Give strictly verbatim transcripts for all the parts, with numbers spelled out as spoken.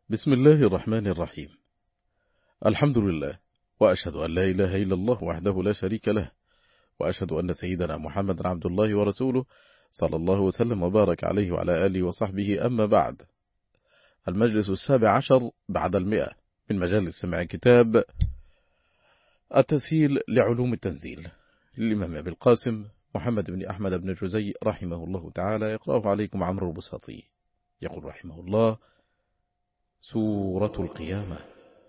بسم الله الرحمن الرحيم. الحمد لله، وأشهد أن لا إله إلا الله وحده لا شريك له، وأشهد أن سيدنا محمد عبد الله ورسوله صلى الله وسلم وبارك عليه وعلى آله وصحبه. أما بعد، المجلس السابع عشر بعد المئة من مجالس سماع كتاب التسهيل لعلوم التنزيل للإمام أبي القاسم محمد بن أحمد بن جزي رحمه الله تعالى، يقرأه عليكم عمرو البساطي. يقول رحمه الله: سورة القيامة.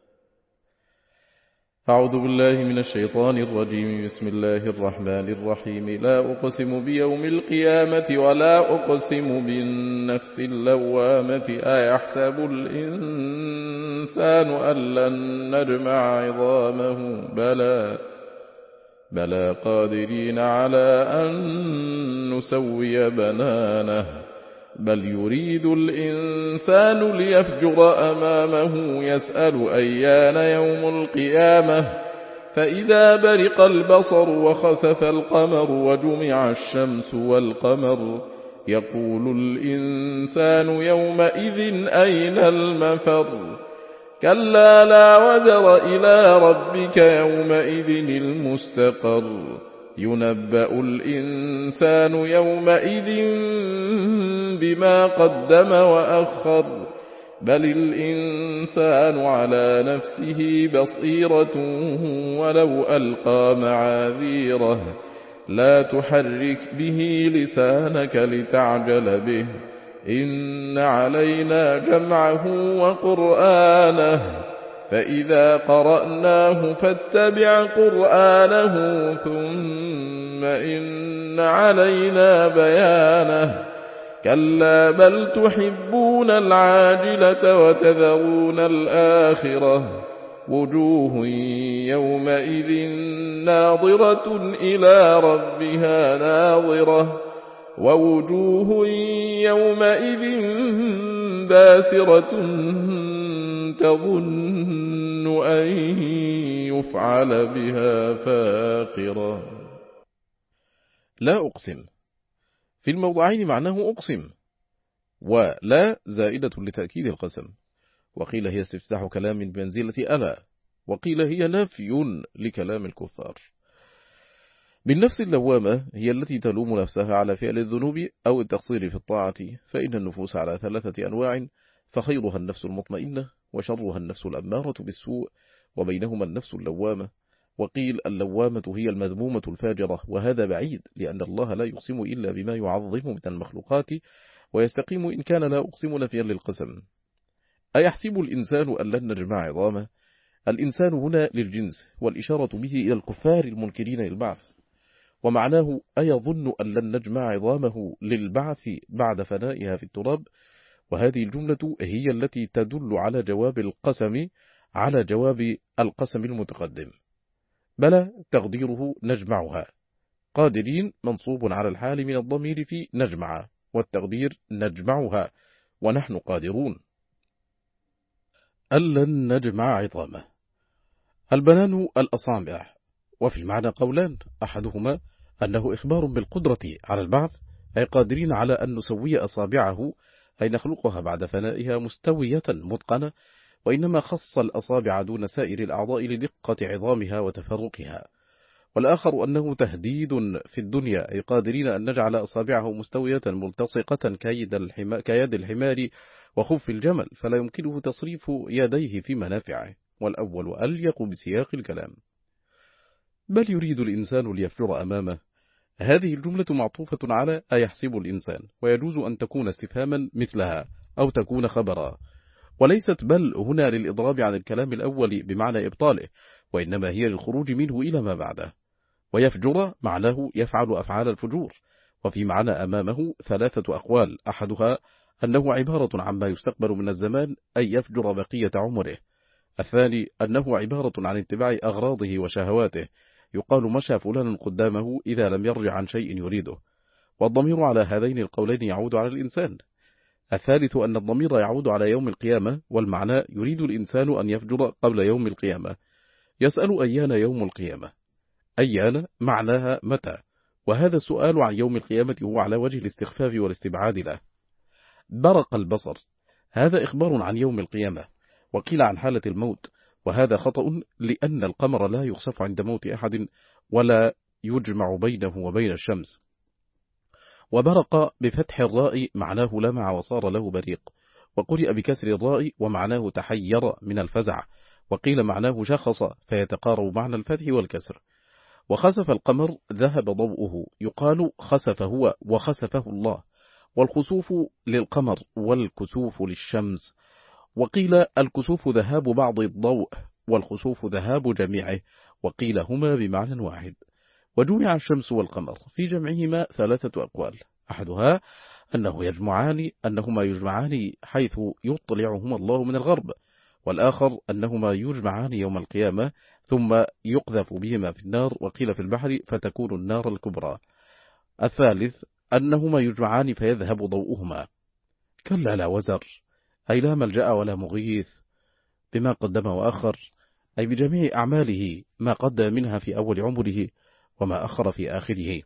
أعوذ بالله من الشيطان الرجيم. بسم الله الرحمن الرحيم. لا أقسم بيوم القيامة ولا أقسم بالنفس اللوامة أيحسب الإنسان أن لن نجمع عظامه بلى بلى قادرين على أن نسوي بنانه بل يريد الإنسان ليفجر أمامه يسأل أيان يوم القيامة فإذا برق البصر وخسف القمر وجمع الشمس والقمر يقول الإنسان يومئذ أين المفر كلا لا وزر إلى ربك يومئذ المستقر ينبأ الإنسان يومئذ بما قدم وأخر بل الإنسان على نفسه بصيرة ولو ألقى معاذيره لا تحرك به لسانك لتعجل به إن علينا جمعه وقرآنه فإذا قرأناه فاتبع قرآنه ثم إن علينا بيانه كلا بل تحبون العاجلة وتذرون الآخرة وجوه يومئذ ناظرة إلى ربها ناظرة ووجوه يومئذ باسرة تظن أن يفعل بها فاقرة. لا أقسم في الموضعين معناه أقسم، ولا زائدة لتأكيد القسم، وقيل هي استفتاح كلام بمنزلة ألا، وقيل هي نفي لكلام الكفار. بالنفس اللوامة هي التي تلوم نفسها على فعل الذنوب أو التقصير في الطاعة، فإن النفوس على ثلاثة أنواع، فخيرها النفس المطمئنة وشرها النفس الأمارة بالسوء، وبينهما النفس اللوامة. وقيل اللوامة هي المذمومة الفاجرة، وهذا بعيد لأن الله لا يقسم إلا بما يعظم من المخلوقات، ويستقيم إن كان لا أقسم نفيا للقسم. أيحسب الإنسان أن لن نجمع عظامه؟ الإنسان هنا للجنس، والإشارة به إلى الكفار المنكرين للبعث، ومعناه أيظن أن لن نجمع عظامه للبعث بعد فنائها في التراب. وهذه الجملة هي التي تدل على جواب القسم على جواب القسم المتقدم. بلى تقديره نجمعها، قادرين منصوب على الحال من الضمير في نجمع، والتقدير نجمعها ونحن قادرون. ألن نجمع عظامه. البنان الأصابع، وفي المعنى قولان، أحدهما أنه إخبار بالقدرة على البعث، أي قادرين على أن نسوي أصابعه، أي نخلقها بعد فنائها مستوية متقنة، وإنما خص الأصابع دون سائر الأعضاء لدقة عظامها وتفرقها. والآخر أنه تهديد في الدنيا، أي قادرين أن نجعل أصابعه مستوية ملتصقة كيد الحما... كيد الحمار وخف الجمل، فلا يمكنه تصريف يديه في منافعه. والأول أليق بسياق الكلام. بل يريد الإنسان ليفجر أمامه. هذه الجملة معطوفة على أيحسب الإنسان، ويجوز أن تكون استفهاما مثلها أو تكون خبرا، وليست بل هنا للإضراب عن الكلام الأول بمعنى إبطاله، وإنما هي للخروج منه إلى ما بعده. ويفجر معناه يفعل أفعال الفجور، وفي معنى أمامه ثلاثة أقوال، أحدها أنه عبارة عما يستقبل من الزمان، أي يفجر بقية عمره. الثاني أنه عبارة عن اتباع أغراضه وشهواته، يقال مشى فلان قدامه إذا لم يرجع عن شيء يريده، والضمير على هذين القولين يعود على الإنسان. الثالث أن الضمير يعود على يوم القيامة، والمعنى يريد الإنسان أن يفجر قبل يوم القيامة. يسأل أيان يوم القيامة، أيان معناها متى، وهذا السؤال عن يوم القيامة هو على وجه الاستخفاف والاستبعاد له. برق البصر، هذا إخبار عن يوم القيامة، وقيل عن حالة الموت، وهذا خطأ لأن القمر لا يخسف عند موت أحد ولا يجمع بينه وبين الشمس. وبرق بفتح الراء معناه لمع وصار له بريق، وقرئ بكسر الراء ومعناه تحير من الفزع، وقيل معناه شخص فيتقارب معنى الفتح والكسر. وخسف القمر ذهب ضوءه، يقال خسف هو وخسفه الله، والخسوف للقمر والكسوف للشمس. وقيل الكسوف ذهاب بعض الضوء والخسوف ذهاب جميعه، وقيل هما بمعنى واحد. وجمع الشمس والقمر في جمعهما ثلاثة أقوال، أحدها أنه يجمعان أنهما يجمعان حيث يطلعهما الله من الغرب، والآخر أنهما يجمعان يوم القيامة ثم يقذف بهما في النار، وقيل في البحر فتكون النار الكبرى. الثالث أنهما يجمعان فيذهب ضوءهما. كلا لا وزر، أي لا ملجأ ولا مغيث، بما قدم وأخر، أي بجميع أعماله، ما قدم منها في أول عمره وما أخر في آخره.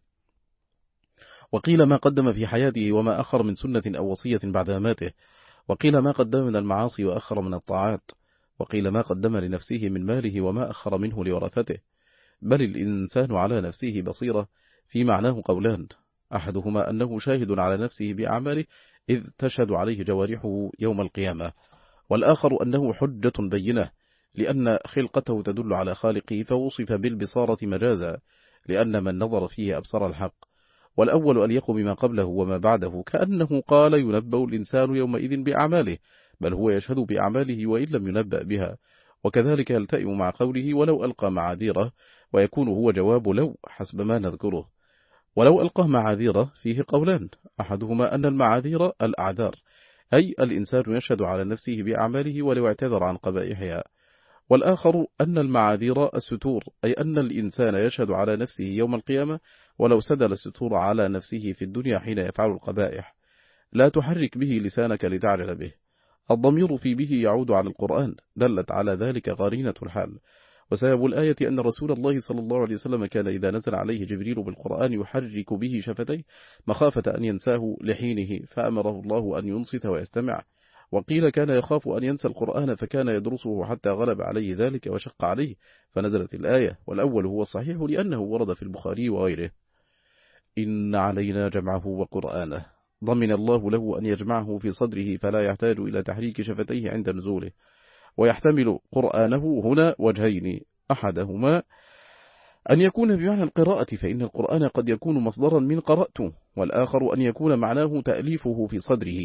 وقيل ما قدم في حياته وما أخر من سنة أو وصية بعد مماته، وقيل ما قدم من المعاصي وأخر من الطاعات، وقيل ما قدم لنفسه من ماله وما أخر منه لورثته. بل الإنسان على نفسه بصيرة، في معناه قولان، أحدهما أنه شاهد على نفسه بأعماله إذ تشهد عليه جوارحه يوم القيامة، والآخر أنه حجة بينة، لأن خلقته تدل على خالقه فوصف بالبصارة مجازا، لأن من نظر فيه أبصر الحق. والأول أليق بما قبله وما بعده، كأنه قال ينبأ الإنسان يومئذ بأعماله، بل هو يشهد بأعماله وإن لم ينبأ بها. وكذلك يلتئم مع قوله ولو ألقى معاذيره، ويكون هو جواب لو حسب ما نذكره. ولو ألقى معاذيره فيه قولان، أحدهما أن المعاذير الأعذار، أي الإنسان يشهد على نفسه بأعماله ولو اعتذر عن قبائحها، والآخر أن المعاذير الستور، أي أن الإنسان يشهد على نفسه يوم القيامة ولو سدل الستور على نفسه في الدنيا حين يفعل القبائح. لا تحرك به لسانك لتعجل به. الضمير في به يعود على القرآن، دلت على ذلك قرينة الحال. وسبب الآية أن رسول الله صلى الله عليه وسلم كان إذا نزل عليه جبريل بالقرآن يحرك به شفتيه مخافة أن ينساه لحينه، فأمره الله أن ينصت ويستمع. وقيل كان يخاف أن ينسى القرآن فكان يدرسه حتى غلب عليه ذلك وشق عليه فنزلت الآية. والأول هو الصحيح لأنه ورد في البخاري وغيره. إن علينا جمعه وقرآنه، ضمن الله له أن يجمعه في صدره فلا يحتاج إلى تحريك شفتيه عند نزوله. ويحتمل قرآنه هنا وجهين، أحدهما أن يكون بمعنى القراءة، فإن القرآن قد يكون مصدرا من قرأته، والآخر أن يكون معناه تأليفه في صدره،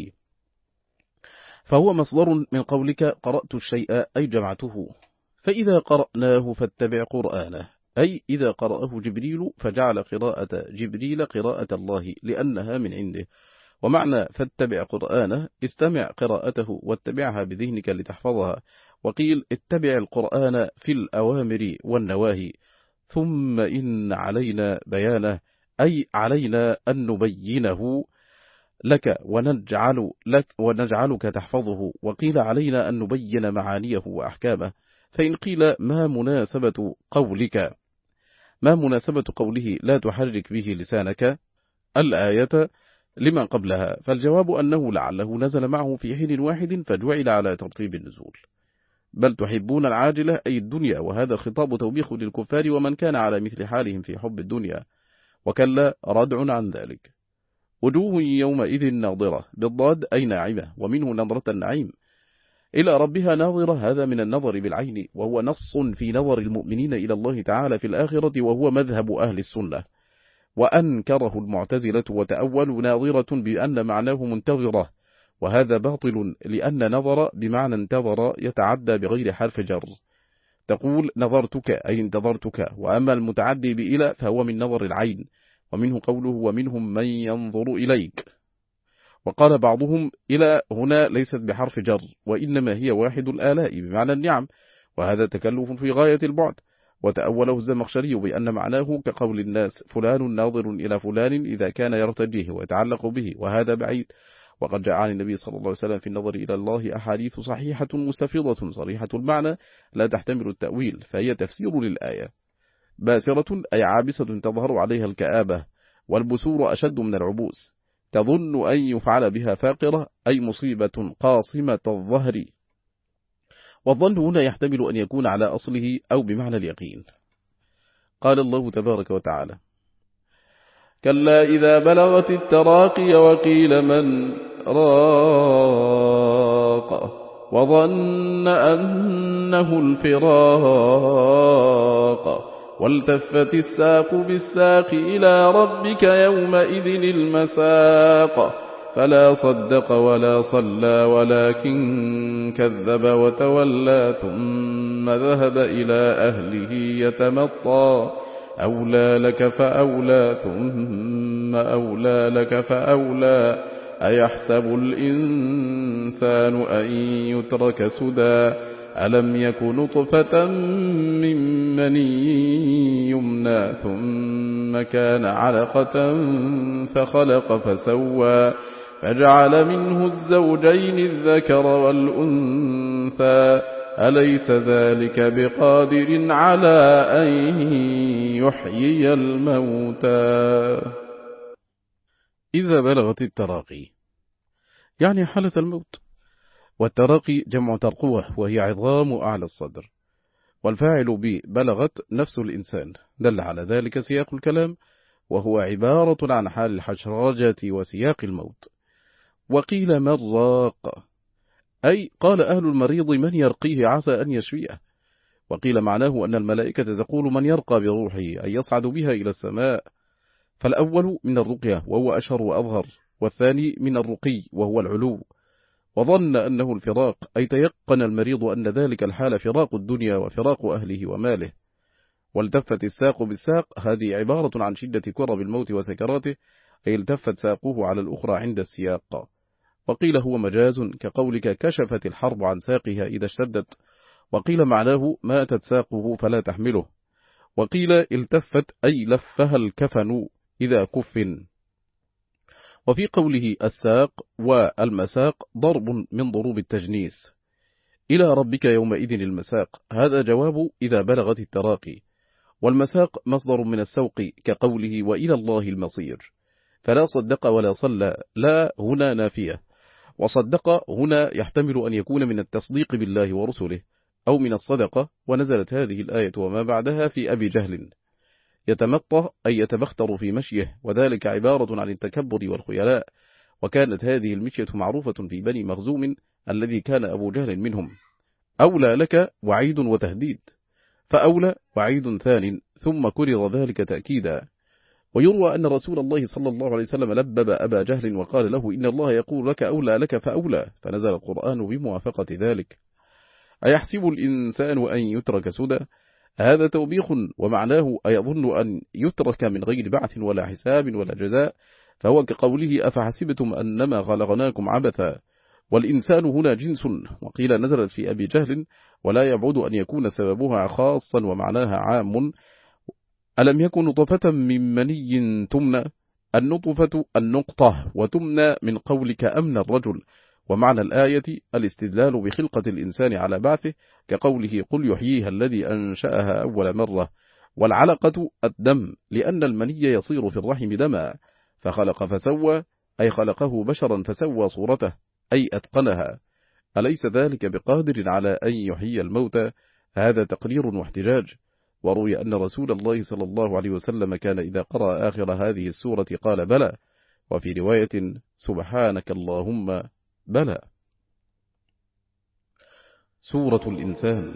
فهو مصدر من قولك قرأت الشيء أي جمعته. فإذا قرأناه فاتبع قرآنه، أي إذا قرأه جبريل فجعل قراءة جبريل قراءة الله لأنها من عنده. ومعنى فاتبع قرآنه استمع قراءته واتبعها بذهنك لتحفظها. وقيل اتبع القرآن في الأوامر والنواهي، ثم إن علينا بيانه، أي علينا أن نبينه لك ونجعل لك ونجعلك تحفظه. وقيل علينا أن نبين معانيه وأحكامه. فإن قيل ما مناسبة قولك ما مناسبة قوله لا تحرك به لسانك الآية لما قبلها، فالجواب أنه لعله نزل معه في حين واحد فجعل على ترتيب النزول. بل تحبون العاجلة أي الدنيا، وهذا خطاب توبيخ للكفار ومن كان على مثل حالهم في حب الدنيا، وكلا ردع عن ذلك. وجوه يومئذ ناظرة بالضاد أي ناعمة، ومنه نظرة النعيم، إلى ربها ناظرة، هذا من النظر بالعين، وهو نص في نظر المؤمنين إلى الله تعالى في الآخرة، وهو مذهب أهل السنة. وأنكره المعتزلة وتأولوا ناظرة بأن معناه منتظرة، وهذا باطل، لأن نظر بمعنى انتظر يتعدى بغير حرف جر. تقول نظرتك أي انتظرتك، وأما المتعدي بإلى فهو من نظر العين، ومنه قوله ومنهم من ينظر إليك. وقال بعضهم إلى هنا ليست بحرف جر، وإنما هي واحد الآلاء بمعنى النعم، وهذا تكلف في غاية البعد. وتأوله الزمخشري بأن معناه كقول الناس فلان ناظر إلى فلان إذا كان يرتجيه ويتعلق به، وهذا بعيد. وقد جاء عن النبي صلى الله عليه وسلم في النظر إلى الله أحاديث صحيحة مستفيضة صريحة المعنى لا تحتمل التأويل، فهي تفسير للآية. باسرة أي عابسة تظهر عليها الكآبة، والبسور أشد من العبوس. تظن أن يفعل بها فاقرة أي مصيبة قاصمة الظهر. والظن هنا يحتمل أن يكون على أصله أو بمعنى اليقين. قال الله تبارك وتعالى: كلا إذا بلغت التراقي وقيل من راق وظن أنه الفراق والتفت الساق بالساق إلى ربك يومئذ المساق فلا صدق ولا صلى ولكن كذب وتولى ثم ذهب إلى أهله يتمطى أولى لك فأولى ثم أولى لك فأولى أيحسب الإنسان أن يترك سدى ألم يك نطفة من مني يمنى ثم كان علقة فخلق فسوى فجعل منه الزوجين الذكر والأنثى أليس ذلك بقادر على أن يحيي الموتى. إذا بلغت التراقي يعني حالة الموت. والتراقي جمع ترقوة وهي عظام أعلى الصدر. والفاعل ببلغت نفس الإنسان، دل على ذلك سياق الكلام، وهو عبارة عن حال الحشرجة وسياق الموت. وقيل من راق أي قال أهل المريض من يرقيه عسى أن يشفيه. وقيل معناه أن الملائكة تقول من يرقى بروحه أي يصعد بها إلى السماء. فالأول من الرقية وهو أشهر وأظهر، والثاني من الرقي وهو العلو. وظن أنه الفراق أي تيقن المريض أن ذلك الحال فراق الدنيا وفراق أهله وماله. والتفت الساق بالساق هذه عبارة عن شدة كرب الموت وسكراته، أي التفت ساقه على الأخرى عند السياق. وقيل هو مجاز كقولك كشفت الحرب عن ساقها إذا اشتدت. وقيل معناه ماتت ساقه فلا تحمله. وقيل التفت أي لفها الكفن إذا كفن. وفي قوله الساق والمساق ضرب من ضروب التجنيس. إلى ربك يومئذ المساق هذا جواب إذا بلغت التراقي. والمساق مصدر من السوق كقوله وإلى الله المصير. فلا صدق ولا صلى لا هنا نافية. وصدق هنا يحتمل أن يكون من التصديق بالله ورسله أو من الصدقة. ونزلت هذه الآية وما بعدها في أبي جهل. يتمطى أي يتبختر في مشيه، وذلك عبارة عن التكبر والخيلاء. وكانت هذه المشية معروفة في بني مخزوم الذي كان أبو جهل منهم. أولى لك وعيد وتهديد، فأولى وعيد ثان ثم كرر ذلك تأكيدا. ويروى أن رسول الله صلى الله عليه وسلم لبب أبا جهل وقال له إن الله يقول لك أولى لك فأولى، فنزل القرآن بموافقة ذلك. أيحسب الإنسان أن يترك سدى هذا توبيخ، ومعناه أيظن أن يترك من غير بعث ولا حساب ولا جزاء، فهو كقوله أفحسبتم أنما خلقناكم عبثا. والإنسان هنا جنس. وقيل نزلت في أبي جهل ولا يبعد أن يكون سببها خاصا ومعناها عام. ألم يكن نطفة من مني تمنى، النطفة النقطة وتمنى من قولك أمن الرجل. ومعنى الآية الاستدلال بخلقة الإنسان على بعثه كقوله قل يحييها الذي أنشأها أول مرة. والعلقة الدم لأن المني يصير في الرحم دما. فخلق فسوى أي خلقه بشرا فسوى صورته أي أتقنها. أليس ذلك بقادر على أن يحيي الموتى؟ هذا تقرير واحتجاج. وروي أن رسول الله صلى الله عليه وسلم كان إذا قرأ آخر هذه السورة قال بلى، وفي رواية سبحانك اللهم بلى. سورة الإنسان.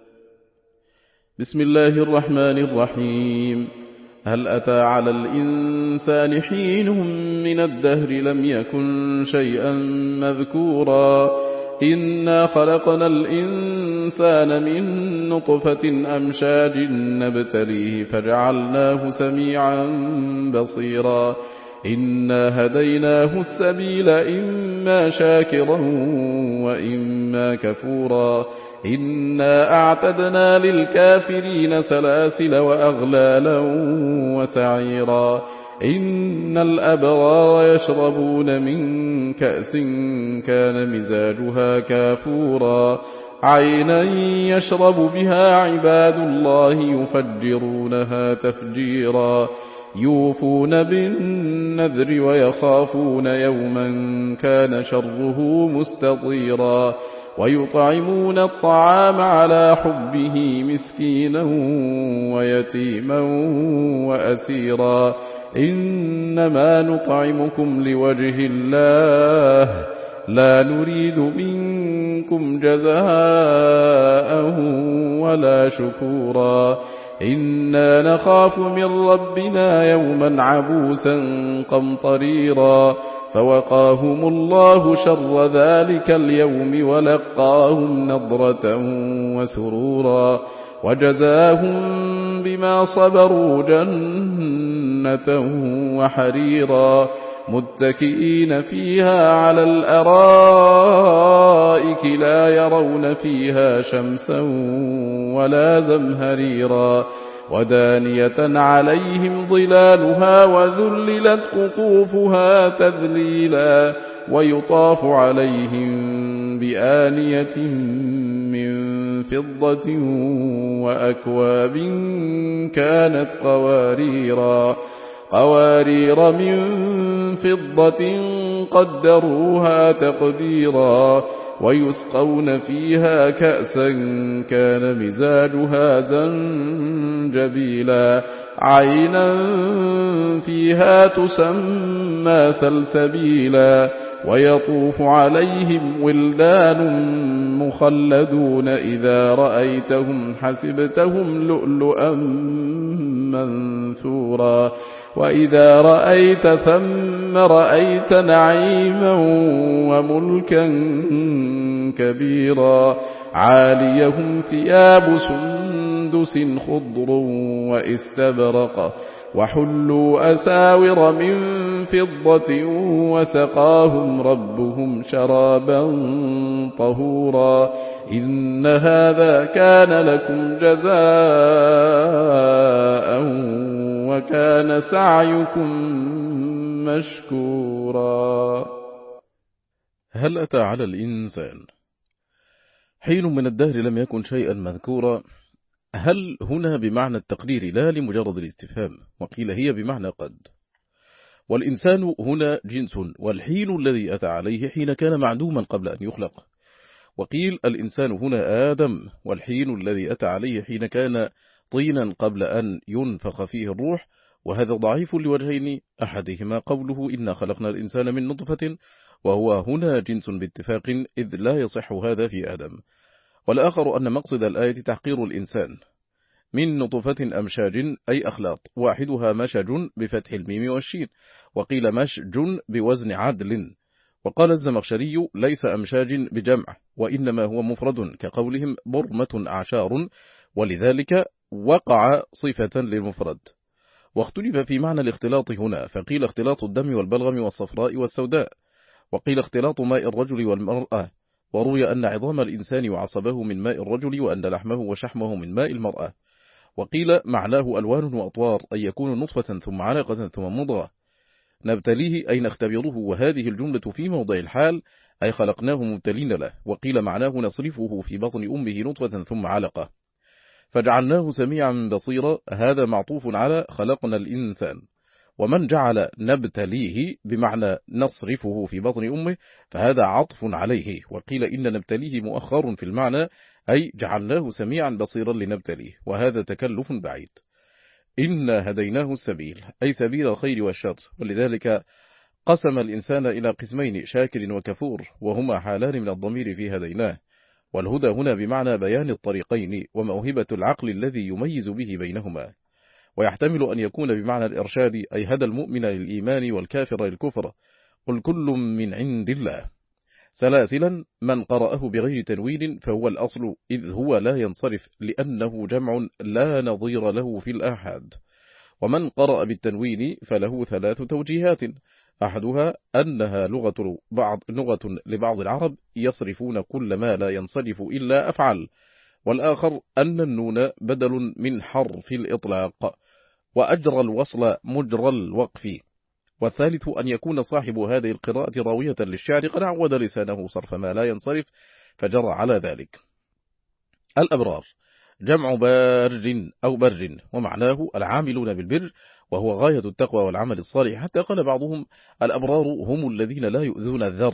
بسم الله الرحمن الرحيم. هل أتى على الإنسان حين من الدهر لم يكن شيئا مذكورا إنا خلقنا الإنسان من نطفة أمشاج نبتليه فجعلناه سميعا بصيرا إنا هديناه السبيل إما شاكرا وإما كفورا إنا أعتدنا للكافرين سلاسل وأغلالا وسعيرا إن الأبرار يشربون من كأس كان مزاجها كافورا عينا يشرب بها عباد الله يفجرونها تفجيرا يوفون بالنذر ويخافون يوما كان شره مستطيرا ويطعمون الطعام على حبه مسكينا ويتيما وأسيرا إنما نطعمكم لوجه الله لا نريد منكم جزاء ولا شكورا إنا نخاف من ربنا يوما عبوسا قمطريرا فوقاهم الله شر ذلك اليوم ولقاهم نضرة وسرورا وجزاهم بما صبروا جنة وحريرا متكئين فيها على الأرائك لا يرون فيها شمسا ولا زمهريرا ودانية عليهم ظلالها وذللت قطوفها تذليلا ويطاف عليهم بآنية من فضة وأكواب كانت قواريرا قوارير من فضة قدروها تقديرا ويسقون فيها كأسا كان مزاجها زنجبيلا عينا فيها تسمى سلسبيلا ويطوف عليهم ولدان مخلدون إذا رأيتهم حسبتهم لؤلؤا منثورا وإذا رأيت ثم رأيت نعيما وملكا كبيرا عاليهم ثياب سندس خضر واستبرق وحلوا أساور من فضة وسقاهم ربهم شرابا طهورا إن هذا كان لكم جزاء وكان سعيكم مشكورا. هل أتى على الإنسان حين من الدهر لم يكن شيئا مذكورا؟ هل هنا بمعنى التقرير لا لمجرد الاستفهام، وقيل هي بمعنى قد. والإنسان هنا جنس، والحين الذي أتى عليه حين كان معدوما قبل أن يخلق. وقيل الإنسان هنا آدم، والحين الذي أتى عليه حين كان طينا قبل أن ينفخ فيه الروح، وهذا ضعيف لوجهين، أحدهما قوله إنا خلقنا الإنسان من نطفة، وهو هنا جنس باتفاق إذ لا يصح هذا في آدم. والآخر أن مقصد الآية تحقير الإنسان من نطفة أمشاج أي أخلاط، واحدها مشج بفتح الميم والشين، وقيل مشج بوزن عدل. وقال الزمخشري ليس أمشاج بجمع، وإنما هو مفرد كقولهم برمة أعشار، ولذلك وقع صفة للمفرد. واختلف في معنى الاختلاط هنا، فقيل اختلاط الدم والبلغم والصفراء والسوداء، وقيل اختلاط ماء الرجل والمرأة، وروي أن عظام الإنسان وعصبه من ماء الرجل وأن لحمه وشحمه من ماء المرأة. وقيل معناه ألوان وأطوار، أي يكون نطفة ثم علقة ثم مضغة نبتليه أي نختبره، وهذه الجملة في موضع الحال أي خلقناه مبتلين له. وقيل معناه نصرفه في بطن أمه نطفة ثم علقة فجعلناه سميعا بصيرا، هذا معطوف على خلقنا الإنسان. ومن جعل نبتليه بمعنى نصرفه في بطن أمه فهذا عطف عليه. وقيل إن نبتليه مؤخر في المعنى أي جعلناه سميعا بصيرا لنبتليه، وهذا تكلف بعيد. إنا هديناه السبيل أي سبيل الخير والشر، ولذلك قسم الإنسان إلى قسمين شاكر وكفور، وهما حالان من الضمير في هديناه. والهدى هنا بمعنى بيان الطريقين وموهبة العقل الذي يميز به بينهما، ويحتمل أن يكون بمعنى الإرشاد أي هدى المؤمن للإيمان والكافر للكفر، قل كل من عند الله. سلاسلا من قرأه بغير تنوين فهو الأصل، إذ هو لا ينصرف لأنه جمع لا نظير له في الآحاد. ومن قرأ بالتنوين فله ثلاث توجيهات، أحدها أنها لغة, بعض لغة لبعض العرب يصرفون كل ما لا ينصرف إلا أفعل، والآخر أن النون بدل من حرف الإطلاق وأجرى الوصل مجرى الوقف، والثالث أن يكون صاحب هذه القراءة راوية للشعر قد عود لسانه صرف ما لا ينصرف فجرى على ذلك. الأبرار جمع بار أو بر، ومعناه العاملون بالبر، وهو غاية التقوى والعمل الصالح، حتى قال بعضهم الأبرار هم الذين لا يؤذون الذر.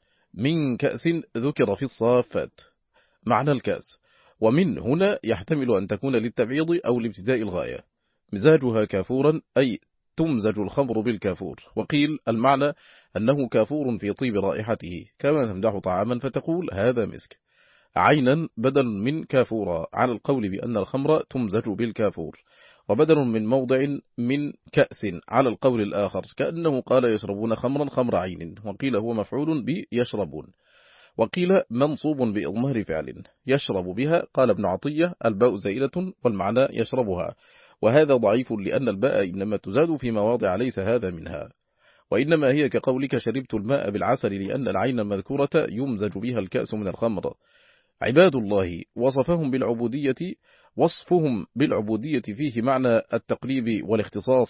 من كأس ذكر في الصافات معنى الكأس، ومن هنا يحتمل أن تكون للتبعيض أو لابتداء الغاية. مزاجها كافورا أي تمزج الخمر بالكافور. وقيل المعنى أنه كافور في طيب رائحته، كما تمدح طعاما فتقول هذا مسك. عينا بدل من كافورا على القول بأن الخمر تمزج بالكافور، وبدل من موضع من كأس على القول الآخر، كأنه قال يشربون خمرا خمر عين، وقيل هو مفعول بيشربون. وقيل منصوب بإضمار فعل يشرب بها. قال ابن عطية الباء زائلة والمعنى يشربها، وهذا ضعيف لأن الباء إنما تزاد في مواضع ليس هذا منها، وإنما هي كقولك شربت الماء بالعسل، لأن العين المذكورة يمزج بها الكأس من الخمر. عباد الله وصفهم بالعبودية، وصفهم بالعبودية فيه معنى التقريب والاختصاص،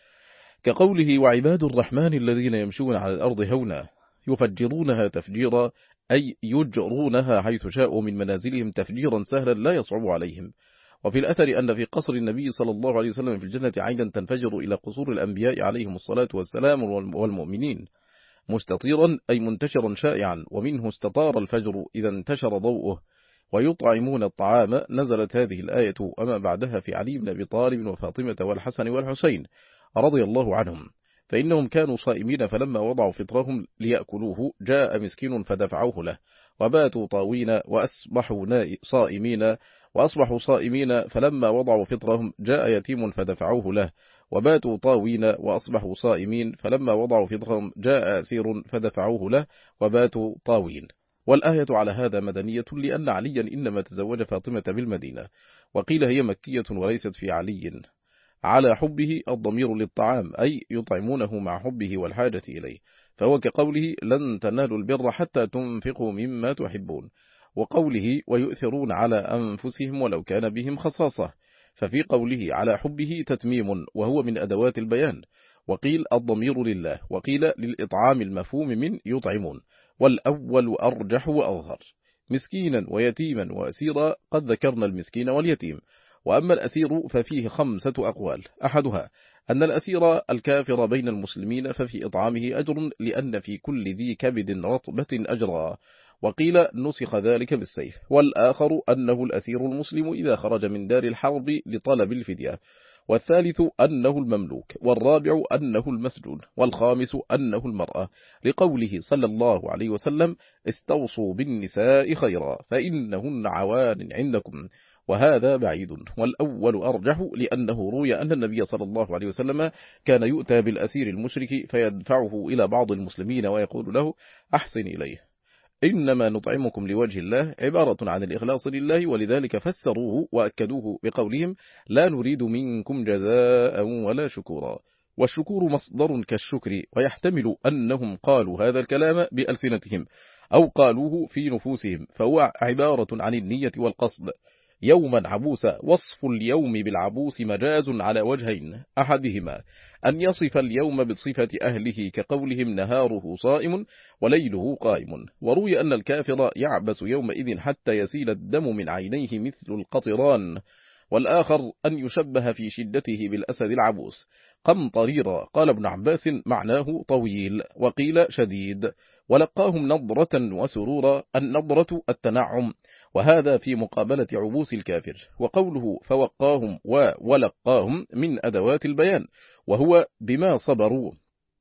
كقوله وعباد الرحمن الذين يمشون على الأرض هونا يفجرونها تفجيرا، أي يجرونها حيث شاءوا من منازلهم تفجيرا سهلا لا يصعب عليهم. وفي الأثر أن في قصر النبي صلى الله عليه وسلم في الجنة عينا تنفجر إلى قصور الأنبياء عليهم الصلاة والسلام والمؤمنين، مستطيرا أي منتشرا شائعا، ومنه استطار الفجر إذا انتشر ضوءه، ويطعمون الطعام. نزلت هذه الآية أما بعدها في علي بن أبي طالب وفاطمة والحسن والحسين رضي الله عنهم، فإنهم كانوا صائمين، فلما وضعوا فطرهم ليأكلوه جاء مسكين فدفعوه له، وباتوا طاوين وأصبحوا صائمين وأصبحوا صائمين فلما وضعوا فطرهم جاء يتيم فدفعوه له، وباتوا طاوين وأصبحوا صائمين فلما وضعوا فطرهم جاء أسير فدفعوه له، وباتوا طاوين. والآية على هذا مدنية، لأن عليا إنما تزوج فاطمة بالمدينة، وقيل هي مكية وليست في علي. على حبه الضمير للطعام، أي يطعمونه مع حبه والحاجة إليه، فهو كقوله لن تنالوا البر حتى تنفقوا مما تحبون، وقوله ويؤثرون على أنفسهم ولو كان بهم خصاصة، ففي قوله على حبه تتميم وهو من أدوات البيان. وقيل الضمير لله، وقيل للإطعام المفهوم من يطعمون، والأول أرجح وأظهر. مسكينا ويتيما وأسيرا، قد ذكرنا المسكين واليتيم. وأما الأسير ففيه خمسة أقوال، أحدها أن الأسير الكافر بين المسلمين ففي إطعامه أجر، لأن في كل ذي كبد رطبة أجرا، وقيل نسخ ذلك بالسيف. والآخر أنه الأسير المسلم إذا خرج من دار الحرب لطلب الفدية. والثالث أنه المملوك. والرابع أنه المسجون. والخامس أنه المرأة، لقوله صلى الله عليه وسلم استوصوا بالنساء خيرا فإنهن عوان عندكم، وهذا بعيد. والأول أرجح، لأنه روي أن النبي صلى الله عليه وسلم كان يؤتى بالأسير المشرك فيدفعه إلى بعض المسلمين ويقول له أحسن إليه، إنما نطعمكم لوجه الله، عبارة عن الإخلاص لله، ولذلك فسروه وأكدوه بقولهم لا نريد منكم جزاء ولا شكورا. والشكور مصدر كالشكر، ويحتمل أنهم قالوا هذا الكلام بألسنتهم أو قالوه في نفوسهم، فهو عبارة عن النية والقصد. يوما عبوسا، وصف اليوم بالعبوس مجاز على وجهين، أحدهما أن يصف اليوم بصفة أهله كقولهم نهاره صائم وليله قائم. وروي أن الكافر يعبس يومئذ حتى يسيل الدم من عينيه مثل القطران. والآخر أن يشبه في شدته بالأسد العبوس قمطريرا. قال ابن عباس معناه طويل، وقيل شديد. ولقاهم نضرة وسرورا، النضرة التنعم، وهذا في مقابلة عبوس الكافر. وقوله فوقاهم ولقاهم من أدوات البيان، وهو بما صبروا،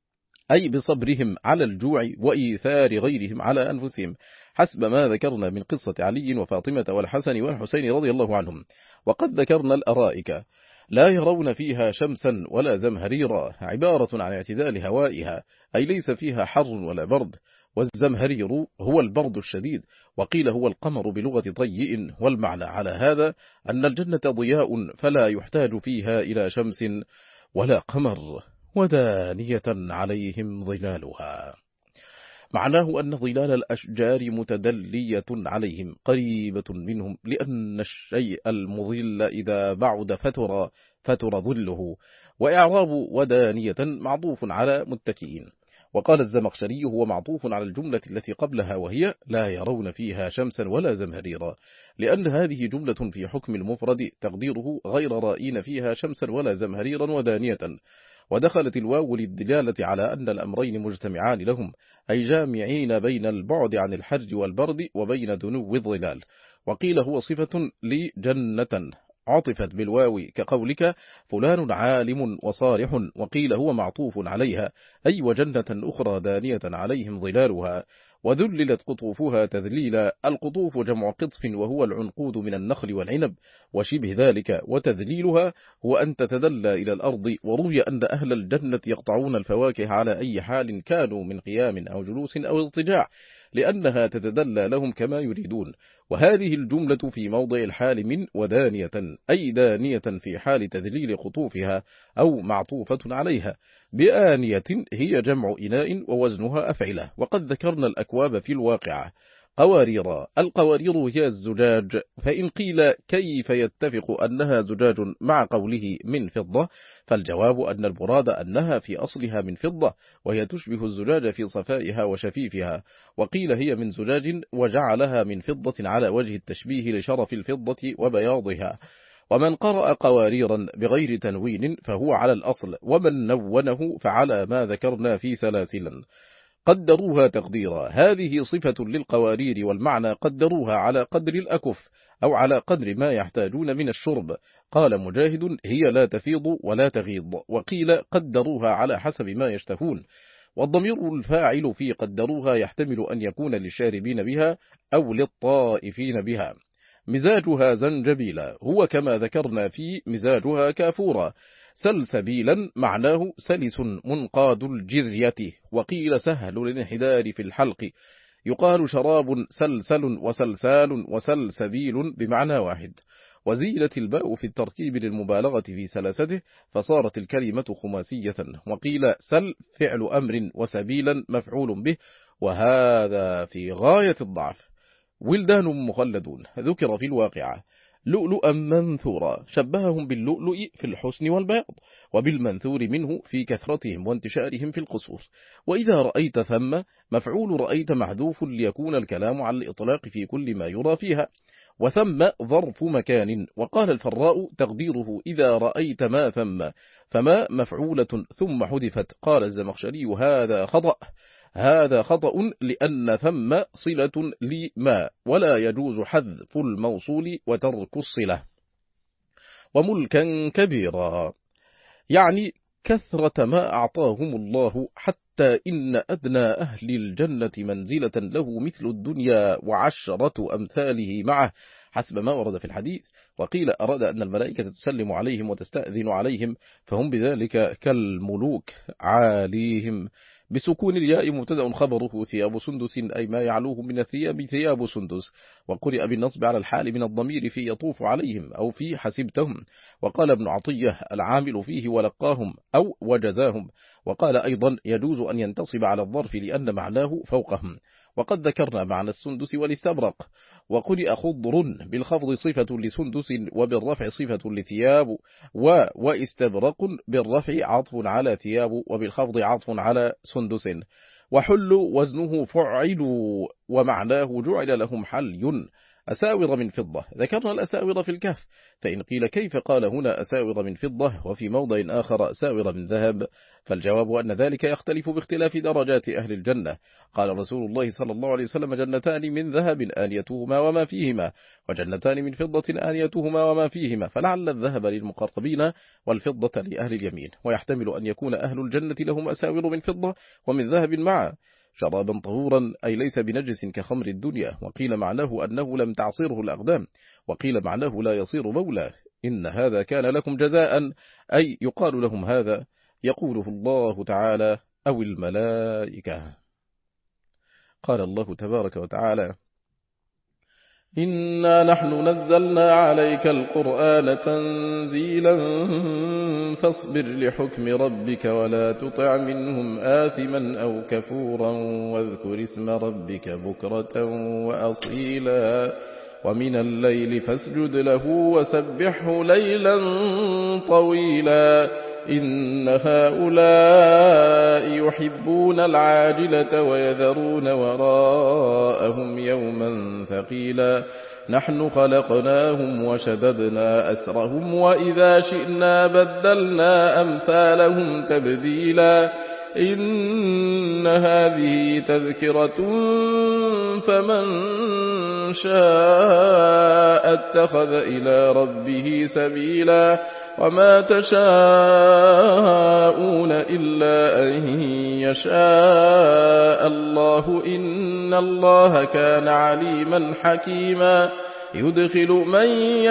أي بصبرهم على الجوع وإيثار غيرهم على أنفسهم، حسب ما ذكرنا من قصة علي وفاطمة والحسن والحسين رضي الله عنهم. وقد ذكرنا الأرائك لا يرون فيها شمسا ولا زمهريرا، عبارة عن اعتدال هوائها، أي ليس فيها حر ولا برد. والزمهرير هو البرد الشديد، وقيل هو القمر بلغة طيء. والمعنى على هذا أن الجنة ضياء فلا يحتاج فيها إلى شمس ولا قمر، ودانية عليهم ظلالها. معناه أن ظلال الأشجار متدلية عليهم قريبة منهم، لأن الشيء المظل إذا بعد فتر, فتر ظله. وإعراب ودانية معطوف على متكئين. وقال الزمخشري هو معطوف على الجملة التي قبلها وهي لا يرون فيها شمسا ولا زمهريرا، لأن هذه جملة في حكم المفرد تقديره غير رائين فيها شمسا ولا زمهريرا ودانية، ودخلت الواو للدلالة على أن الأمرين مجتمعان لهم، أي جامعين بين البعد عن الحر والبرد وبين دنو الظلال. وقيل هو صفة لجنة عطفت بالواو كقولك فلان عالم وصالح، وقيل هو معطوف عليها أي وجنة أخرى دانية عليهم ظلالها، وذللت قطوفها تذليلا. القطوف جمع قطف وهو العنقود من النخل والعنب وشبه ذلك، وتذليلها هو أن تتدلى إلى الأرض. وروي أن أهل الجنة يقطعون الفواكه على أي حال كانوا من قيام أو جلوس أو اضطجاع، لأنها تتدلى لهم كما يريدون. وهذه الجملة في موضع الحال من ودانية، أي دانية في حال تذليل قطوفها أو معطوفة عليها. بآنية هي جمع إناء ووزنها أفعلة. وقد ذكرنا الأكواب في الواقعة. قوارير، القوارير هي الزجاج، فإن قيل كيف يتفق أنها زجاج مع قوله من فضة، فالجواب أن المراد أنها في أصلها من فضة، وهي تشبه الزجاج في صفائها وشفيفها. وقيل هي من زجاج وجعلها من فضة على وجه التشبيه لشرف الفضة وبياضها. ومن قرأ قواريرا بغير تنوين فهو على الأصل، ومن نونه فعلى ما ذكرنا في سلاسلا. قدروها تقديرا، هذه صفة للقوارير، والمعنى قدروها على قدر الأكف أو على قدر ما يحتاجون من الشرب. قال مجاهد هي لا تفيض ولا تغيض، وقيل قدروها على حسب ما يشتهون. والضمير الفاعل في قدروها يحتمل أن يكون للشاربين بها أو للطائفين بها. مزاجها زنجبيلا، هو كما ذكرنا في مزاجها كافورا. سلسبيلا معناه سلس منقاد الجرية، وقيل سهل الانحدار في الحلق. يقال شراب سلسل وسلسال وسلسبيل بمعنى واحد. وزيلت الباء في التركيب للمبالغة في سلاسته فصارت الكلمة خماسية. وقيل سل فعل أمر وسبيلا مفعول به، وهذا في غاية الضعف. ولدان مخلدون ذكر في الواقعة. لؤلؤا منثورا، شبههم باللؤلؤ في الحسن والبياض، وبالمنثور منه في كثرتهم وانتشارهم في القصور. وإذا رأيت ثم مفعول رأيت محذوف ليكون الكلام على الإطلاق في كل ما يرى فيها، وثم ظرف مكان. وقال الفراء تقديره إذا رأيت ما ثم، فما مفعولة ثم حذفت. قال الزمخشري هذا خطأ، هذا خطأ لأن ثم صلة لما، ولا يجوز حذف الموصول وترك الصلة. وملكا كبيرا، يعني كثرة ما أعطاهم الله، حتى إن أدنى أهل الجنة منزلة له مثل الدنيا وعشرة أمثاله معه، حسب ما ورد في الحديث. وقيل أراد أن الملائكة تسلم عليهم وتستأذن عليهم، فهم بذلك كالملوك عاليهم. بسكون الياء مبتدأ خبره ثياب سندس، أي ما يعلوه من الثياب ثياب سندس. وقرئ بالنصب على الحال من الضمير في يطوف عليهم أو في حسبتهم. وقال ابن عطية العامل فيه ولقاهم أو وجزاهم. وقال أيضا يجوز أن ينتصب على الظرف لأن معناه فوقهم. وقد ذكرنا معنى السندس والاستبرق. وقرئ خضر بالخفض صفة لسندس وبالرفع صفة لثياب، و واستبرق بالرفع عطف على ثياب وبالخفض عطف على سندس. وحل وزنه فعل ومعناه جعل لهم حلي أساور من فضة. ذكرنا الأساور في الكهف، فإن قيل كيف قال هنا أساور من فضة وفي موضع آخر أساور من ذهب، فالجواب أن ذلك يختلف باختلاف درجات أهل الجنة. قال رسول الله صلى الله عليه وسلم جنتان من ذهب آنيتهما وما فيهما، وجنتان من فضة آنيتهما وما فيهما، فلعل الذهب للمقربين والفضة لأهل اليمين. ويحتمل أن يكون أهل الجنة لهم أساور من فضة ومن ذهب معا، شرابا طهورا أي ليس بنجس كخمر الدنيا. وقيل معناه أنه لم تعصره الأقدام، وقيل معناه لا يصير مولاه. إن هذا كان لكم جزاء، أي يقال لهم هذا، يقوله الله تعالى أو الملائكة. قال الله تبارك وتعالى إنا نحن نزلنا عليك القرآن تنزيلا فاصبر لحكم ربك ولا تطع منهم آثما أو كفورا واذكر اسم ربك بكرة وأصيلا ومن الليل فاسجد له وسبحه ليلا طويلا إن هؤلاء يحبون العاجلة ويذرون وراءهم يوما ثقيلا نحن خلقناهم وشددنا أسرهم وإذا شئنا بدلنا أمثالهم تبديلا إن هذه تذكرة فمن شاء اتخذ إلى ربه سبيلا وما تشاءون إلا أن يشاء الله إن الله كان عليما حكيما يدخل من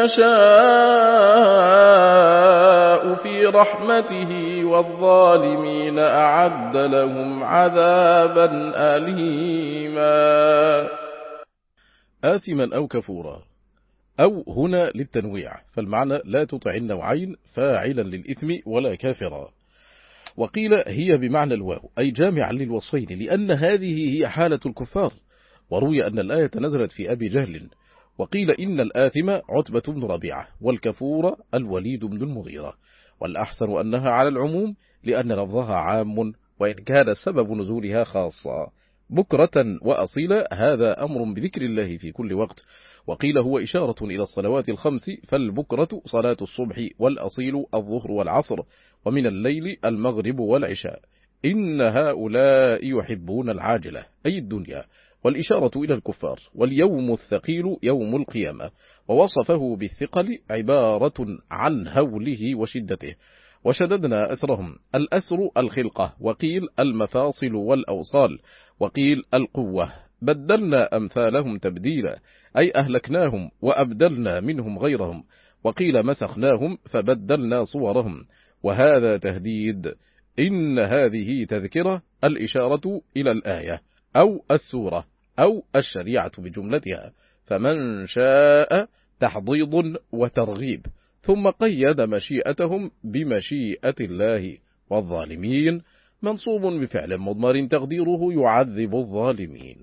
يشاء في رحمته والظالمين أعد لهم عذابا أليما. آثما أو كفورا، أو هنا للتنويع، فالمعنى لا تطع النوعين فاعلا للإثم ولا كافرا. وقيل هي بمعنى الواو أي جامعا للوصفين، لأن هذه هي حالة الكفار. وروي أن الآية نزلت في أبي جهل. وقيل إن الآثم عتبة بن ربيعة والكفور الوليد بن المغيرة، والأحسن أنها على العموم لأن لفظها عام وإن كان سبب نزولها خاصة. بكرة وأصيلا هذا أمر بذكر الله في كل وقت. وقيل هو إشارة إلى الصلوات الخمس، فالبكرة صلاة الصبح، والأصيل الظهر والعصر، ومن الليل المغرب والعشاء. إن هؤلاء يحبون العاجلة أي الدنيا، والإشارة إلى الكفار. واليوم الثقيل يوم القيامة، ووصفه بالثقل عبارة عن هوله وشدته. وشددنا أسرهم، الأسر الخلقة، وقيل المفاصل والأوصال، وقيل القوة. بدلنا أمثالهم تبديلا أي أهلكناهم وأبدلنا منهم غيرهم، وقيل مسخناهم فبدلنا صورهم، وهذا تهديد. إن هذه تذكرة الإشارة إلى الآية أو السورة أو الشريعة بجملتها، فمن شاء تحضيض وترغيب، ثم قيد مشيئتهم بمشيئة الله، والظالمين منصوب بفعل مضمر تقديره يعذب الظالمين.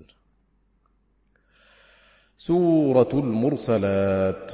سورة المرسلات.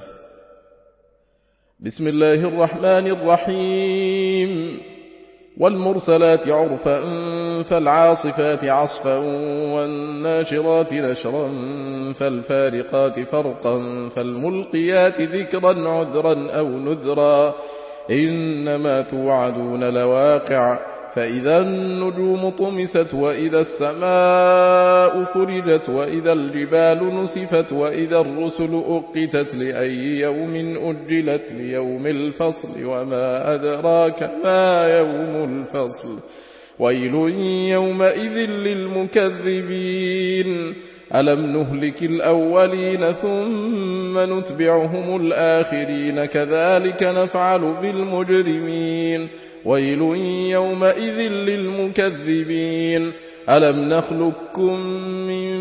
بسم الله الرحمن الرحيم. والمرسلات عرفا فالعاصفات عصفا والناشرات نشرا فالفارقات فرقا فالملقيات ذكرا عذرا أو نذرا إنما توعدون لواقع فإذا النجوم طمست وإذا السماء فرجت وإذا الجبال نسفت وإذا الرسل أقتت لأي يوم أجلت ليوم الفصل وما أدراك ما يوم الفصل ويل يومئذ للمكذبين ألم نهلك الأولين ثم نتبعهم الآخرين كذلك نفعل بالمجرمين ويل يومئذ للمكذبين ألم نخلقكم من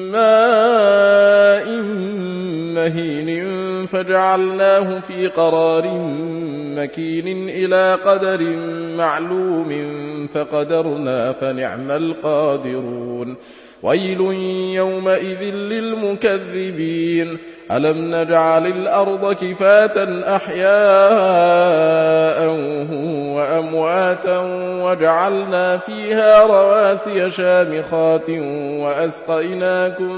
ماء مهين فجعلناه في قرار مكين إلى قدر معلوم فقدرنا فنعم القادرون ويل يومئذ للمكذبين ألم نجعل الأرض كفاة أحياء وأمواتا وجعلنا فيها رواسي شامخات وأسقيناكم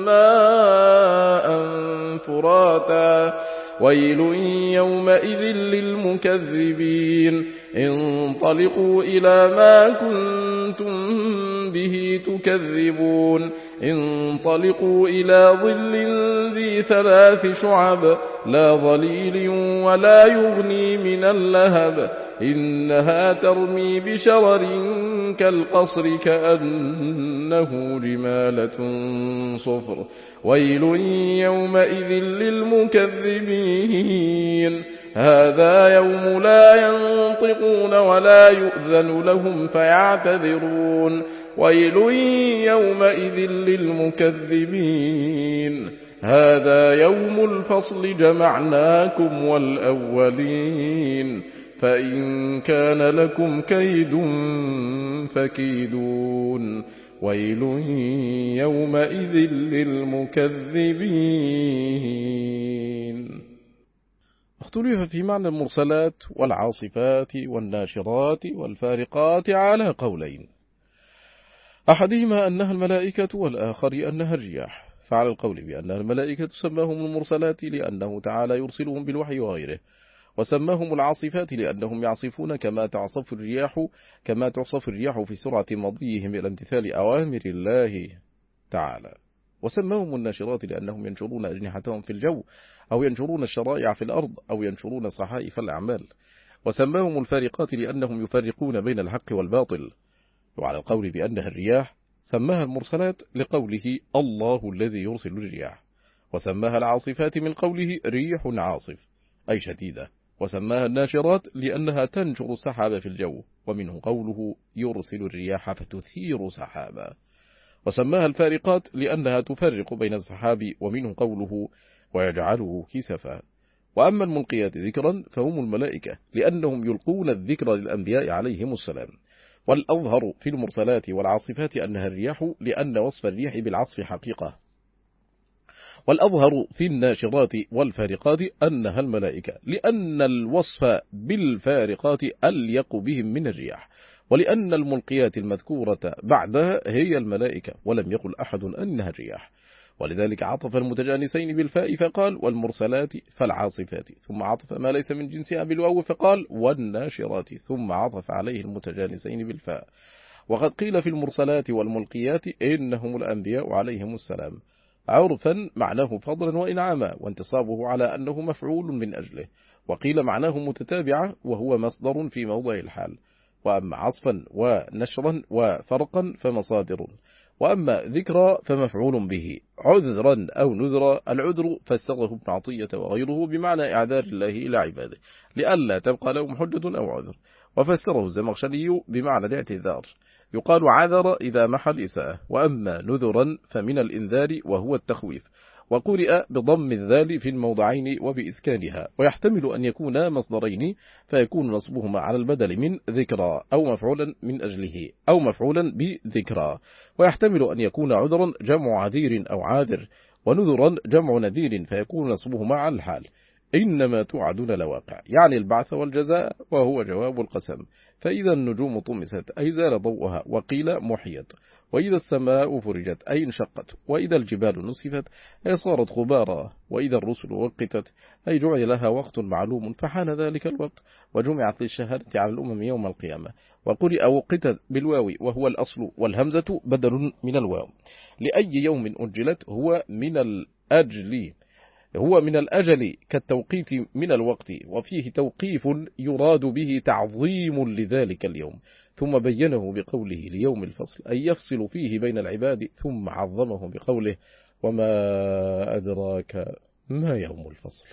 ماء فراتا ويل يومئذ للمكذبين انطلقوا إلى ما كنتم به تكذبون انطلقوا إلى ظل ذي ثلاث شعب لا ظليل ولا يغني من اللهب إنها ترمي بشرر كالقصر كأنه جمالة صفر ويل يومئذ للمكذبين هذا يوم لا ينطقون ولا يؤذن لهم فيعتذرون ويل يومئذ للمكذبين هذا يوم الفصل جمعناكم والأولين فإن كان لكم كيد فكيدون ويل يومئذ للمكذبين. اختلف في معنى المرسلات والعاصفات والناشرات والفارقات على قولين، أحدهما أنها الملائكة والآخر أنها الرياح. فعلى القول بأنها الملائكة سماهم المرسلات لأنه تعالى يرسلهم بالوحي وغيره، وسماهم العاصفات لأنهم يعصفون كما تعصف الرياح كما تعصف الرياح في سرعة مضيهم إلى امتثال أوامر الله تعالى، وسماهم الناشرات لأنهم ينشرون أجنحتهم في الجو أو ينشرون الشرائع في الأرض أو ينشرون صحائف الأعمال، وسماهم الفارقات لأنهم يفرقون بين الحق والباطل. وعلى القول بأنها الرياح سماها المرسلات لقوله الله الذي يرسل الرياح، وسماها العاصفات من قوله ريح عاصف أي شديدة، وسماها الناشرات لأنها تنشر السحاب في الجو، ومنه قوله يرسل الرياح فتثير سحابا، وسماها الفارقات لأنها تفرق بين السحاب، ومنه قوله ويجعله كسفا. وأما الملقيات ذكرا فهم الملائكة لأنهم يلقون الذكر للأنبياء عليهم السلام. والأظهر في المرسلات والعاصفات أنها الرياح لأن وصف الريح بالعصف حقيقة. والأظهر في الناشرات والفارقات أنها الملائكة لأن الوصف بالفارقات أليق بهم من الرياح، ولأن الملقيات المذكورة بعدها هي الملائكة ولم يقل أحد أنها الرياح، ولذلك عطف المتجانسين بالفاء فقال والمرسلات فالعاصفات، ثم عطف ما ليس من جنسها بالواو فقال والناشرات، ثم عطف عليه المتجانسين بالفاء. وقد قيل في المرسلات والملقيات إنهم الأنبياء عليهم السلام، عرفا معناه فضلا وإنعاما وانتصابه على أنه مفعول من أجله، وقيل معناه متتابعة وهو مصدر في موضع الحال. وأما عصفا ونشرا وفرقا فمصادر، وأما ذكرى فمفعول به، عذرا أو نذرا. العذر فسره ابن عطية وغيره بمعنى إعذار الله إلى عباده لئلا تبقى لهم حجة أو عذر، وفسره الزمخشري بمعنى الاعتذار، يقال عذر إذا محى الإساءة. وأما نذرا فمن الإنذار وهو التخويف، وقرئ بضم الذال في الموضعين وبإسكانها، ويحتمل أن يكون مصدرين فيكون نصبهما على البدل من ذكرى أو مفعولا من أجله أو مفعولا بذكرى، ويحتمل أن يكون عذرا جمع عذير أو عاذر، ونذرا جمع نذير فيكون نصبهما على الحال. إنما توعدون لواقع يعني البعث والجزاء، وهو جواب القسم. فإذا النجوم طمست أي زال ضوءها، وقيل محيت. وإذا السماء فرجت أي انشقت. وإذا الجبال نسفت أي صارت غبارا. وإذا الرسل وقتت أي جعل لها وقت معلوم فحان ذلك الوقت، وجمعت للشهادة على الأمم يوم القيامة. وقرئ وقتت بالواو وهو الأصل، والهمزة بدل من الواو. لأي يوم أجلت هو من الأجل هو من الأجل كالتوقيت من الوقت، وفيه توقيف يراد به تعظيم لذلك اليوم، ثم بينه بقوله ليوم الفصل أي يفصل فيه بين العباد، ثم عظمه بقوله وما أدراك ما يوم الفصل.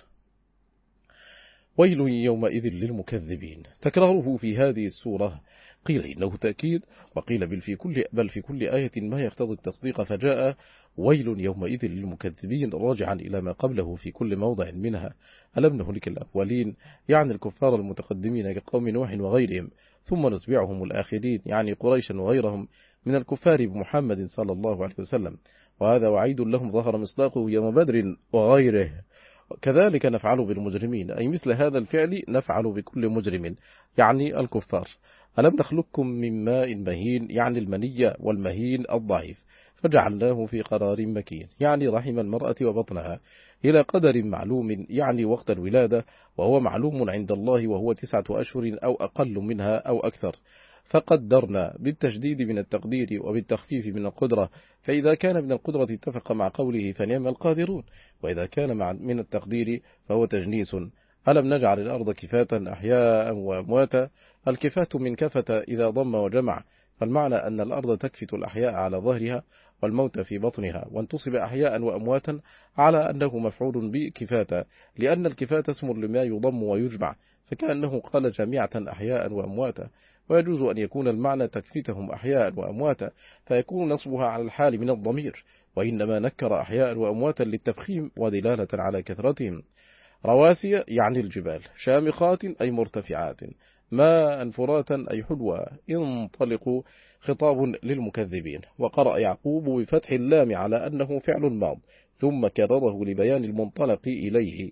ويل يومئذ للمكذبين. تكراره في هذه السورة قيل إنه تأكيد، وقيل بل في كل, بل في كل آية ما يقتضي التصديق، فجاء ويل يومئذ للمكذبين راجعا إلى ما قبله في كل موضع منها. ألم نهلك الأولين يعني الكفار المتقدمين كقوم نوح وغيرهم، ثم نتبعهم الآخرين يعني قريشا وغيرهم من الكفار بمحمد صلى الله عليه وسلم، وهذا وعيد لهم ظهر مصداقه يوم بدر وغيره. كذلك نفعل بالمجرمين أي مثل هذا الفعل نفعل بكل مجرم يعني الكفار. ألم نخلقكم من ماء مهين يعني المنية والمهين الضعيف، فجعلناه في قرار مكين يعني رحم المرأة وبطنها، إلى قدر معلوم يعني وقت الولادة، وهو معلوم عند الله وهو تسعة أشهر أو أقل منها أو أكثر. فقدرنا بالتشديد من التقدير وبالتخفيف من القدرة، فإذا كان من القدرة اتفق مع قوله فنعم القادرون، وإذا كان مع من التقدير فهو تجنيس. ألم نجعل الأرض كفاة أحياء وأمواتا. الكفاة من كفة إذا ضم وجمع، فالمعنى أن الأرض تكفت الأحياء على ظهرها والموت في بطنها، وانتصب أحياء وأمواتا على أنه مفعول بكفاة، لأن الكفاة اسم لما يضم ويجمع، فكأنه قال جميعة أحياء وأمواتا. ويجوز أن يكون المعنى تكفيتهم أحياء وأمواتا فيكون نصبها على الحال من الضمير، وإنما نكر أحياء وأمواتا للتفخيم ودلالة على كثرتهم. رواسي يعني الجبال، شامخات أي مرتفعات، ماء فراتا أي حلوى. انطلقوا خطاب للمكذبين. وقرأ يعقوب بفتح اللام على أنه فعل ماض، ثم كرره لبيان المنطلق إليه،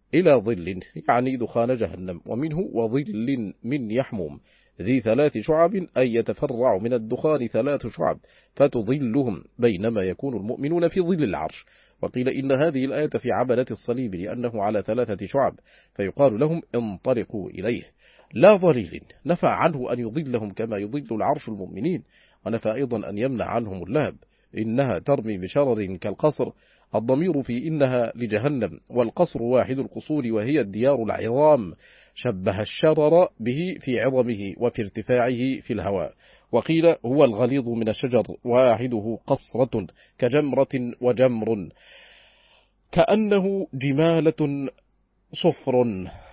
إلى ظل يعني دخان جهنم، ومنه وظل من يحموم ذي ثلاث شعب أي يتفرع من الدخان ثلاث شعب فتظلهم، بينما يكون المؤمنون في ظل العرش. وقيل إن هذه الآية في عبلة الصليب لأنه على ثلاثة شعب، فيقال لهم انطلقوا إليه. لا ظليل نفى عنه أن يظلهم كما يظل العرش المؤمنين، ونفى أيضا أن يمنع عنهم اللهب، إنها ترمي بشرر كالقصر. الضمير في إنها لجهنم، والقصر واحد القصور وهي الديار العظام، شبه الشرر به في عظمه وفي ارتفاعه في الهواء. وقيل هو الغليظ من الشجر واحده قصرة كجمرة وجمر كأنه جمالة صفر.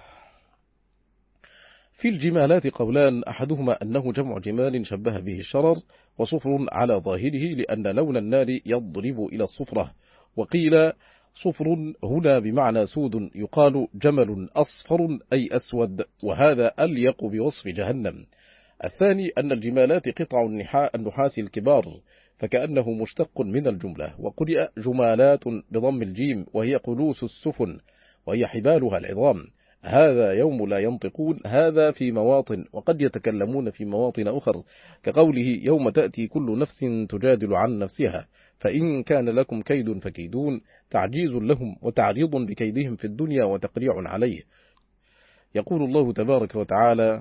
في الجمالات قولان، أحدهما أنه جمع جمال شبه به الشرر، وصفر على ظاهره لأن لون النار يضرب إلى الصفرة. وقيل صفر هنا بمعنى سود، يقال جمل أصفر أي أسود، وهذا أليق بوصف جهنم. الثاني أن الجمالات قطع النحاس الكبار، فكأنه مشتق من الجملة، وقرئ جمالات بضم الجيم، وهي قلوس السفن، وهي حبالها العظام. هذا يوم لا ينطقون، هذا في مواطن، وقد يتكلمون في مواطن أخر، كقوله يوم تأتي كل نفس تجادل عن نفسها، فإن كان لكم كيد فكيدون، تعجيز لهم وتعريض بكيدهم في الدنيا وتقريع عليه. يقول الله تبارك وتعالى: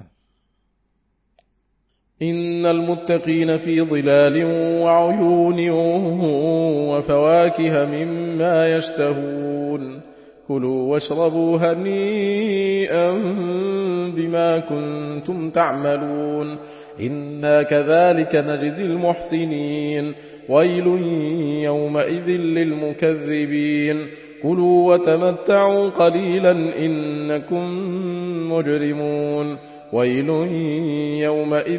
إن المتقين في ظلال وعيون وفواكه مما يشتهون، كلوا واشربوا هنيئا بما كنتم تعملون، إنا كذلك نجزي المحسنين، ويل يومئذ للمكذبين، كلوا وتمتعوا قليلا إنكم مجرمون، ويل يومئذ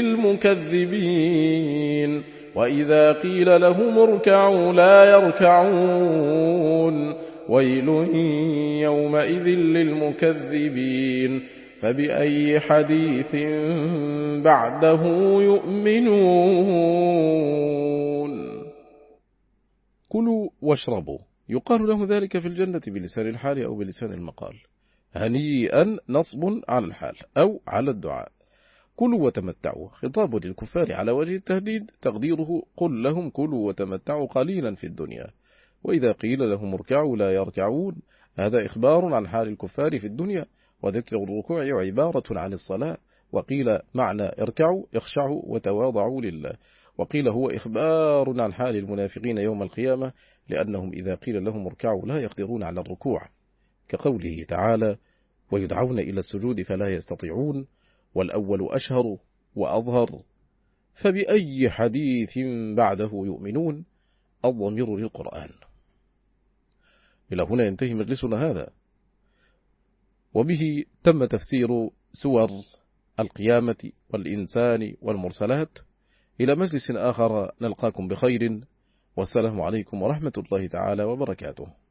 للمكذبين، وإذا قيل لهم اركعوا لا يركعون، ويل يومئذ للمكذبين، فبأي حديث بعده يؤمنون. كلوا واشربوا يقال له ذلك في الجنة بلسان الحال أو بلسان المقال. هنيئا نصب على الحال أو على الدعاء. كلوا وتمتعوا خطاب للكفار على وجه التهديد، تقديره قل لهم كلوا وتمتعوا قليلا في الدنيا. وإذا قيل لهم اركعوا لا يركعون، هذا إخبار عن حال الكفار في الدنيا، وذكر الركوع عبارة عن الصلاة. وقيل معنى اركعوا اخشعوا وتواضعوا لله. وقيل هو إخبار عن حال المنافقين يوم القيامة، لأنهم إذا قيل لهم اركعوا لا يقدرون على الركوع، كقوله تعالى: ويدعون إلى السجود فلا يستطيعون، والأول أشهر وأظهر، فبأي حديث بعده يؤمنون. الضمير للقرآن. إلى هنا ينتهي مجلسنا هذا، وبه تم تفسير سور القيامة والإنسان والمرسلات. إلى مجلس آخر نلقاكم بخير، والسلام عليكم ورحمة الله تعالى وبركاته.